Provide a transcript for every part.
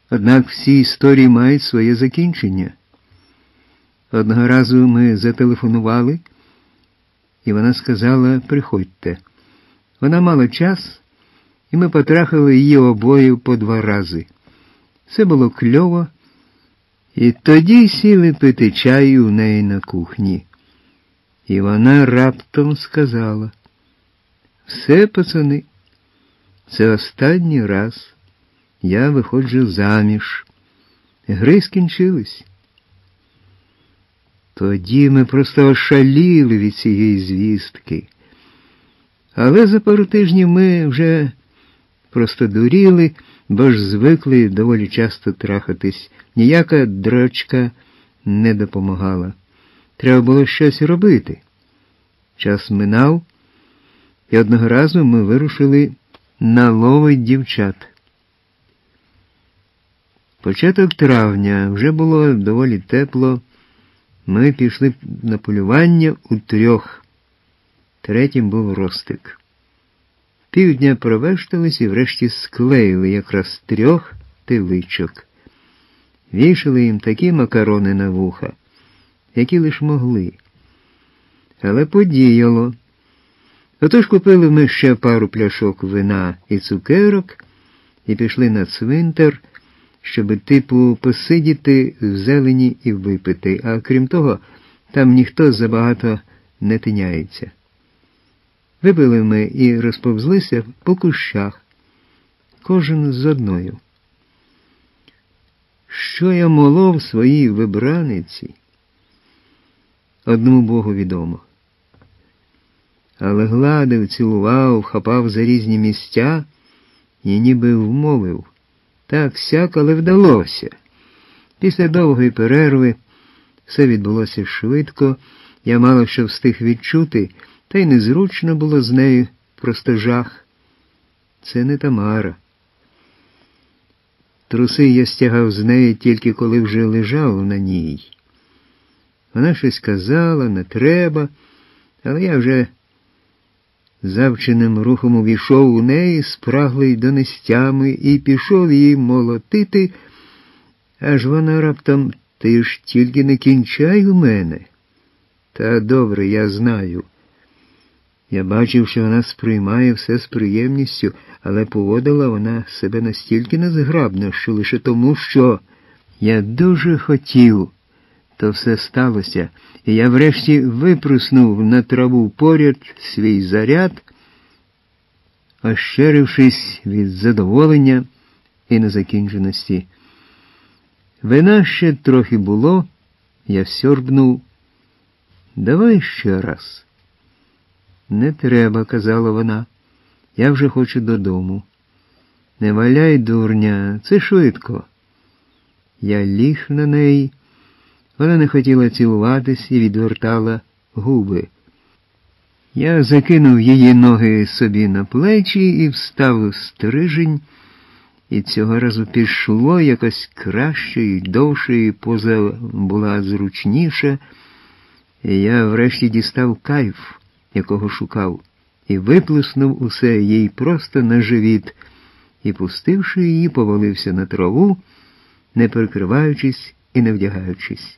Однак всі історії мають своє закінчення. Одного разу ми зателефонували, і вона сказала: «Приходьте». Вона мала час, і ми потрахали її обоє по 2 рази. Все було кльово, і тоді сіли пити чай у неї на кухні. І вона раптом сказала: «Все, пацани, це останній раз. Я виходжу заміж. Гри скінчились». Тоді ми просто ошаліли від цієї звістки. Але за пару тижнів ми вже просто дуріли, бо ж звикли доволі часто трахатись. Ніяка дрочка не допомагала. Треба було щось робити. Час минав, і одного разу ми вирушили на лови дівчат. Початок травня, вже було доволі тепло. Ми пішли на полювання у 3. Третім був Ростик. Півдня провештались і врешті склеїли якраз 3 теличок. Вішали їм такі макарони на вуха, які лиш могли. Але подіяло. Отож купили ми ще пару пляшок вина і цукерок і пішли на цвинтар, щоб посидіти в зелені і випити, а крім того, там ніхто забагато не тиняється. Випили ми і розповзлися по кущах, кожен з одною. Що я молов своїй вибраниці, одному Богу відомо. Але гладив, цілував, хапав за різні місця і ніби вмовив. Так-сяк, але вдалося. Після довгої перерви все відбулося швидко, я мало що встиг відчути, та й незручно було з нею, просто жах. Це не Тамара. Труси я стягав з неї тільки коли вже лежав на ній. Вона щось казала, не треба, але я вже завченим рухом увійшов у неї, спраглий донестями, і пішов її молотити, аж вона раптом: «Ти ж тільки не кінчай у мене». Та добре, я знаю. Я бачив, що вона сприймає все з приємністю, але поводила вона себе настільки незграбно, що лише тому, що я дуже хотів, то все сталося, і я врешті випруснув на траву поряд свій заряд, ощерившись від задоволення і незакінченості. Вина ще трохи було, я сьорбнув. «Давай ще раз». «Не треба», – казала вона, – «я вже хочу додому». «Не валяй, дурня, це швидко». Я ліг на неї. Вона не хотіла цілуватись і відвертала губи. Я закинув її ноги собі на плечі і вставив стрижень, і цього разу пішло якось краще і довше, і поза була зручніша, і я врешті дістав кайф, якого шукав, і виплеснув усе їй просто на живіт, і, пустивши її, повалився на траву, не прикриваючись і не вдягаючись.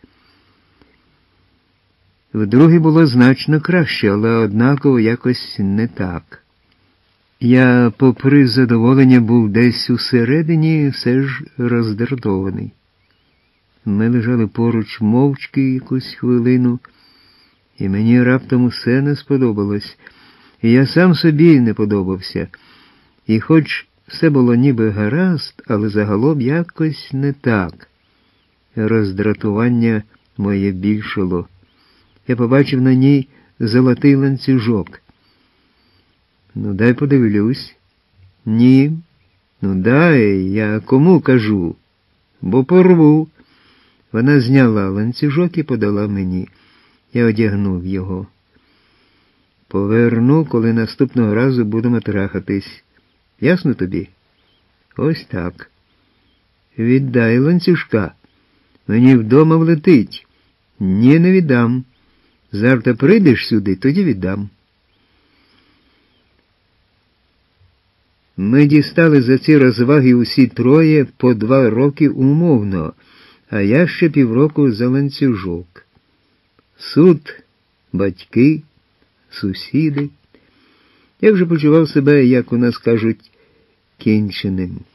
Вдруге було значно краще, але однаково якось не так. Я, попри задоволення, був десь усередині все ж роздратований. Ми лежали поруч мовчки якусь хвилину, і мені раптом усе не сподобалось. І я сам собі не подобався. І хоч все було ніби гаразд, але загалом якось не так. Роздратування моє більшало. Я побачив на ній золотий ланцюжок. «Ну, дай подивлюсь». «Ні». «Ну, дай, я кому кажу?» «Бо порву». Вона зняла ланцюжок і подала мені. Я одягнув його. «Поверну, коли наступного разу будемо трахатись. Ясно тобі?» «Ось так». «Віддай ланцюжка. Мені вдома влетить». «Ні, не віддам. Завтра прийдеш сюди, тоді віддам». Ми дістали за ці розваги усі троє по 2 роки умовно, а я ще півроку за ланцюжок. Суд, батьки, сусіди. Я вже почував себе, як у нас кажуть, кінченим.